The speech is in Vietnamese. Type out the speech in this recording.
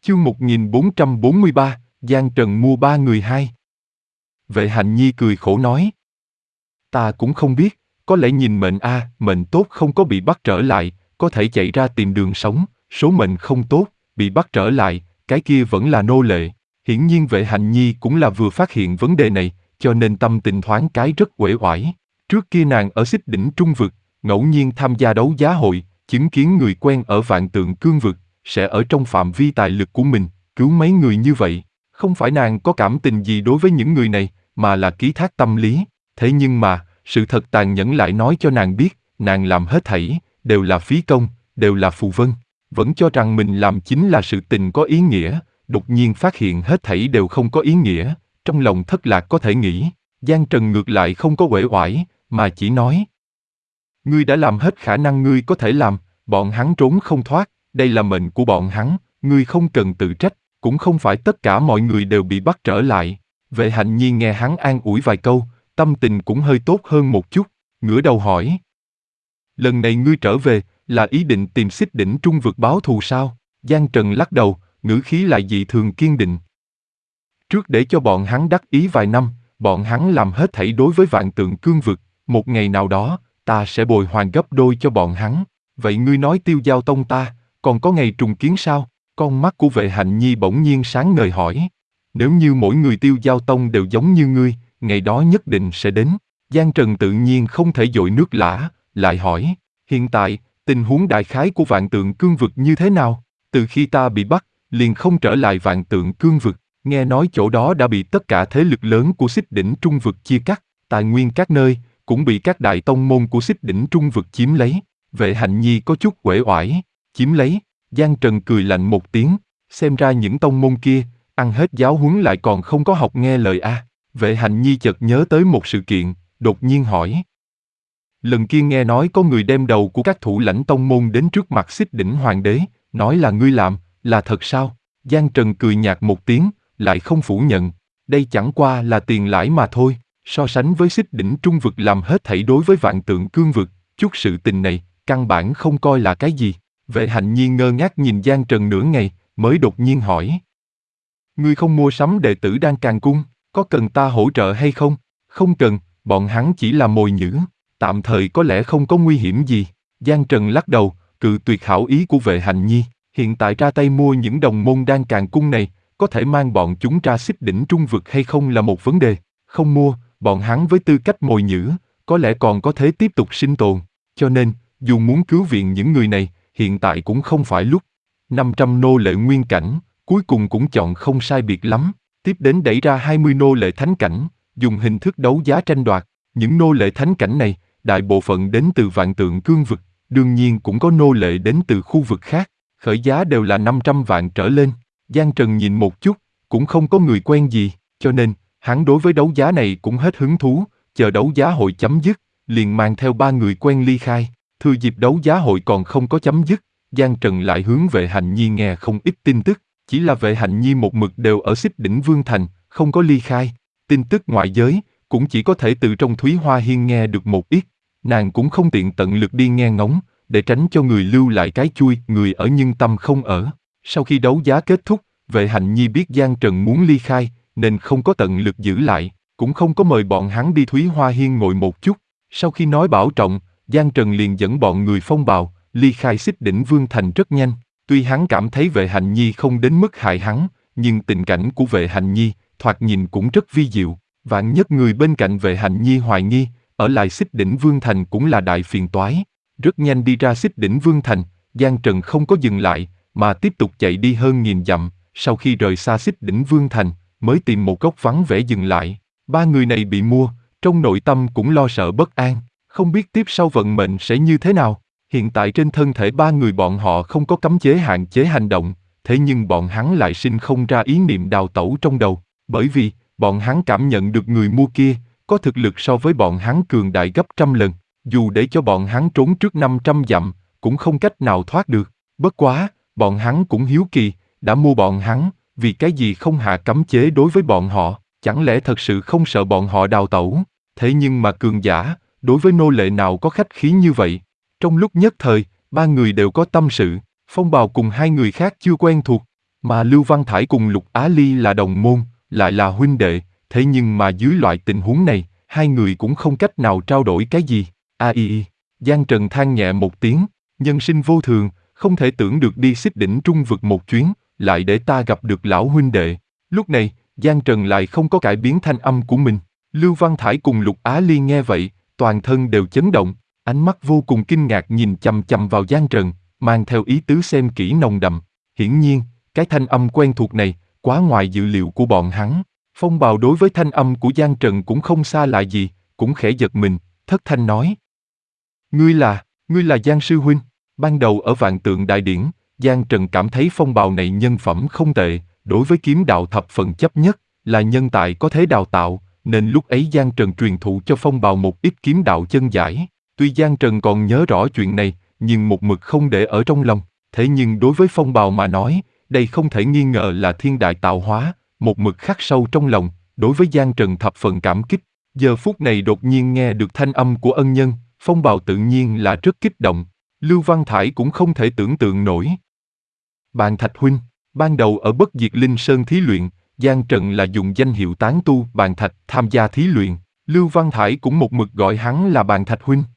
Chương 1443, Giang Trần mua ba người hai. Vệ Hạnh Nhi cười khổ nói. Ta cũng không biết, có lẽ nhìn mệnh mệnh tốt không có bị bắt trở lại, có thể chạy ra tìm đường sống, số mệnh không tốt, bị bắt trở lại, cái kia vẫn là nô lệ. Hiển nhiên Vệ Hạnh Nhi cũng là vừa phát hiện vấn đề này, cho nên tâm tình thoáng cái rất uể oải. Trước kia nàng ở Xích Đỉnh Trung Vực, ngẫu nhiên tham gia đấu giá hội, chứng kiến người quen ở Vạn Tượng Cương Vực, sẽ ở trong phạm vi tài lực của mình, cứu mấy người như vậy. Không phải nàng có cảm tình gì đối với những người này, mà là ký thác tâm lý. Thế nhưng mà, sự thật tàn nhẫn lại nói cho nàng biết, nàng làm hết thảy, đều là phí công, đều là phù vân. Vẫn cho rằng mình làm chính là sự tình có ý nghĩa, đột nhiên phát hiện hết thảy đều không có ý nghĩa, trong lòng thất lạc có thể nghĩ. Giang Trần ngược lại không có uể oải, mà chỉ nói. Ngươi đã làm hết khả năng ngươi có thể làm, bọn hắn trốn không thoát, đây là mệnh của bọn hắn, ngươi không cần tự trách, cũng không phải tất cả mọi người đều bị bắt trở lại. Vệ Hạnh Nhi nghe hắn an ủi vài câu, tâm tình cũng hơi tốt hơn một chút, ngửa đầu hỏi. Lần này ngươi trở về, là ý định tìm Xích Đỉnh Trung Vực báo thù sao? Giang Trần lắc đầu, ngữ khí lại dị thường kiên định. Trước để cho bọn hắn đắc ý vài năm, bọn hắn làm hết thảy đối với Vạn Tượng Cương Vực, một ngày nào đó, ta sẽ bồi hoàn gấp đôi cho bọn hắn. Vậy ngươi nói Tiêu Giao Tông ta, còn có ngày trùng kiến sao? Con mắt của Vệ Hạnh Nhi bỗng nhiên sáng ngời hỏi. Nếu như mỗi người Tiêu Giao Tông đều giống như ngươi, ngày đó nhất định sẽ đến. Giang Trần tự nhiên không thể dội nước lã, lại hỏi. Hiện tại, tình huống đại khái của Vạn Tượng Cương Vực như thế nào? Từ khi ta bị bắt, liền không trở lại Vạn Tượng Cương Vực. Nghe nói chỗ đó đã bị tất cả thế lực lớn của Xích Đỉnh Trung Vực chia cắt, tài nguyên các nơi cũng bị các đại tông môn của Xích Đỉnh Trung Vực chiếm lấy. Vệ Hạnh Nhi có chút uể oải. Chiếm lấy? Giang Trần cười lạnh một tiếng, xem ra những tông môn kia, ăn hết giáo huấn lại còn không có học nghe lời a. Vệ Hạnh Nhi chợt nhớ tới một sự kiện, đột nhiên hỏi. Lần kia nghe nói có người đem đầu của các thủ lãnh tông môn đến trước mặt Xích Đỉnh Hoàng đế, nói là ngươi làm, là thật sao? Giang Trần cười nhạt một tiếng, lại không phủ nhận. Đây chẳng qua là tiền lãi mà thôi, so sánh với Xích Đỉnh Trung Vực làm hết thảy đối với Vạn Tượng Cương Vực, chút sự tình này, căn bản không coi là cái gì. Vệ Hạnh Nhi ngơ ngác nhìn Giang Trần nửa ngày, mới đột nhiên hỏi. Ngươi không mua sắm đệ tử Đan Càn Cung, có cần ta hỗ trợ hay không? Không cần, bọn hắn chỉ là mồi nhử, tạm thời có lẽ không có nguy hiểm gì. Giang Trần lắc đầu, cự tuyệt hảo ý của Vệ Hạnh Nhi. Hiện tại ra tay mua những đồng môn Đan Càn Cung này, có thể mang bọn chúng ra Xích Đỉnh Trung Vực hay không là một vấn đề. Không mua, bọn hắn với tư cách mồi nhử, có lẽ còn có thể tiếp tục sinh tồn. Cho nên, dù muốn cứu viện những người này, hiện tại cũng không phải lúc. 500 nô lệ nguyên cảnh, cuối cùng cũng chọn không sai biệt lắm. Tiếp đến đẩy ra 20 nô lệ thánh cảnh, dùng hình thức đấu giá tranh đoạt. Những nô lệ thánh cảnh này, đại bộ phận đến từ Vạn Tượng Cương Vực, đương nhiên cũng có nô lệ đến từ khu vực khác. Khởi giá đều là 500 vạn trở lên. Giang Trần nhìn một chút, cũng không có người quen gì, cho nên, hắn đối với đấu giá này cũng hết hứng thú, chờ đấu giá hội chấm dứt, liền mang theo ba người quen ly khai. Thừa dịp đấu giá hội còn không có chấm dứt, Giang Trần lại hướng Vệ Hạnh Nhi nghe không ít tin tức, chỉ là Vệ Hạnh Nhi một mực đều ở Xích Đỉnh Vương Thành, không có ly khai. Tin tức ngoại giới, cũng chỉ có thể từ trong Thúy Hoa Hiên nghe được một ít, nàng cũng không tiện tận lực đi nghe ngóng, để tránh cho người lưu lại cái chui, người ở nhưng tâm không ở. Sau khi đấu giá kết thúc, Vệ Hạnh Nhi biết Giang Trần muốn ly khai, nên không có tận lực giữ lại, cũng không có mời bọn hắn đi Thúy Hoa Hiên ngồi một chút. Sau khi nói bảo trọng, Giang Trần liền dẫn bọn người phong bào, ly khai Xích Đỉnh Vương Thành rất nhanh. Tuy hắn cảm thấy Vệ Hạnh Nhi không đến mức hại hắn, nhưng tình cảnh của Vệ Hạnh Nhi, thoạt nhìn cũng rất vi diệu. Vạn nhất người bên cạnh Vệ Hạnh Nhi hoài nghi, ở lại Xích Đỉnh Vương Thành cũng là đại phiền toái. Rất nhanh đi ra Xích Đỉnh Vương Thành, Giang Trần không có dừng lại, mà tiếp tục chạy đi hơn 1000 dặm. Sau khi rời xa Xích Đỉnh Vương Thành, mới tìm một góc vắng vẻ dừng lại. Ba người này bị mua, trong nội tâm cũng lo sợ bất an, không biết tiếp sau vận mệnh sẽ như thế nào. Hiện tại trên thân thể ba người bọn họ không có cấm chế hạn chế hành động, thế nhưng bọn hắn lại sinh không ra ý niệm đào tẩu trong đầu, bởi vì bọn hắn cảm nhận được người mua kia có thực lực so với bọn hắn cường đại gấp trăm lần, dù để cho bọn hắn trốn trước 500 dặm, cũng không cách nào thoát được. Bất quá, bọn hắn cũng hiếu kỳ, đã mua bọn hắn, vì cái gì không hạ cấm chế đối với bọn họ, chẳng lẽ thật sự không sợ bọn họ đào tẩu? Thế nhưng mà cường giả, đối với nô lệ nào có khách khí như vậy? Trong lúc nhất thời, ba người đều có tâm sự, Phong Bào cùng hai người khác chưa quen thuộc. Mà Lưu Văn Thải cùng Lục Á Ly là đồng môn, lại là huynh đệ, thế nhưng mà dưới loại tình huống này, hai người cũng không cách nào trao đổi cái gì. Giang Trần than nhẹ một tiếng, nhân sinh vô thường, không thể tưởng được đi Xích Đỉnh Trung vực một chuyến, lại để ta gặp được lão huynh đệ. Lúc này, Giang Trần lại không có cải biến thanh âm của mình. Lưu Văn Thải cùng Lục Á Liên nghe vậy, toàn thân đều chấn động, ánh mắt vô cùng kinh ngạc nhìn chằm chằm vào Giang Trần, mang theo ý tứ xem kỹ nồng đậm. Hiển nhiên, cái thanh âm quen thuộc này, quá ngoài dự liệu của bọn hắn. Phong Bào đối với thanh âm của Giang Trần cũng không xa lạ gì, cũng khẽ giật mình, thất thanh nói. Ngươi là Giang Sư Huynh. Ban đầu ở Vạn Tượng Đại Điển, Giang Trần cảm thấy Phong Bào này nhân phẩm không tệ, đối với kiếm đạo thập phần chấp nhất, là nhân tài có thể đào tạo, nên lúc ấy Giang Trần truyền thụ cho Phong Bào một ít kiếm đạo chân giải. Tuy Giang Trần còn nhớ rõ chuyện này, nhưng một mực không để ở trong lòng. Thế nhưng đối với Phong Bào mà nói, đây không thể nghi ngờ là thiên đại tạo hóa, một mực khắc sâu trong lòng, đối với Giang Trần thập phần cảm kích. Giờ phút này đột nhiên nghe được thanh âm của ân nhân, Phong Bào tự nhiên là rất kích động. Lưu Văn Thải cũng không thể tưởng tượng nổi. Bàn Thạch Huynh, ban đầu ở Bất Diệt Linh Sơn thí luyện, Giang Trần là dùng danh hiệu tán tu Bàn Thạch tham gia thí luyện. Lưu Văn Thải cũng một mực gọi hắn là Bàn Thạch Huynh.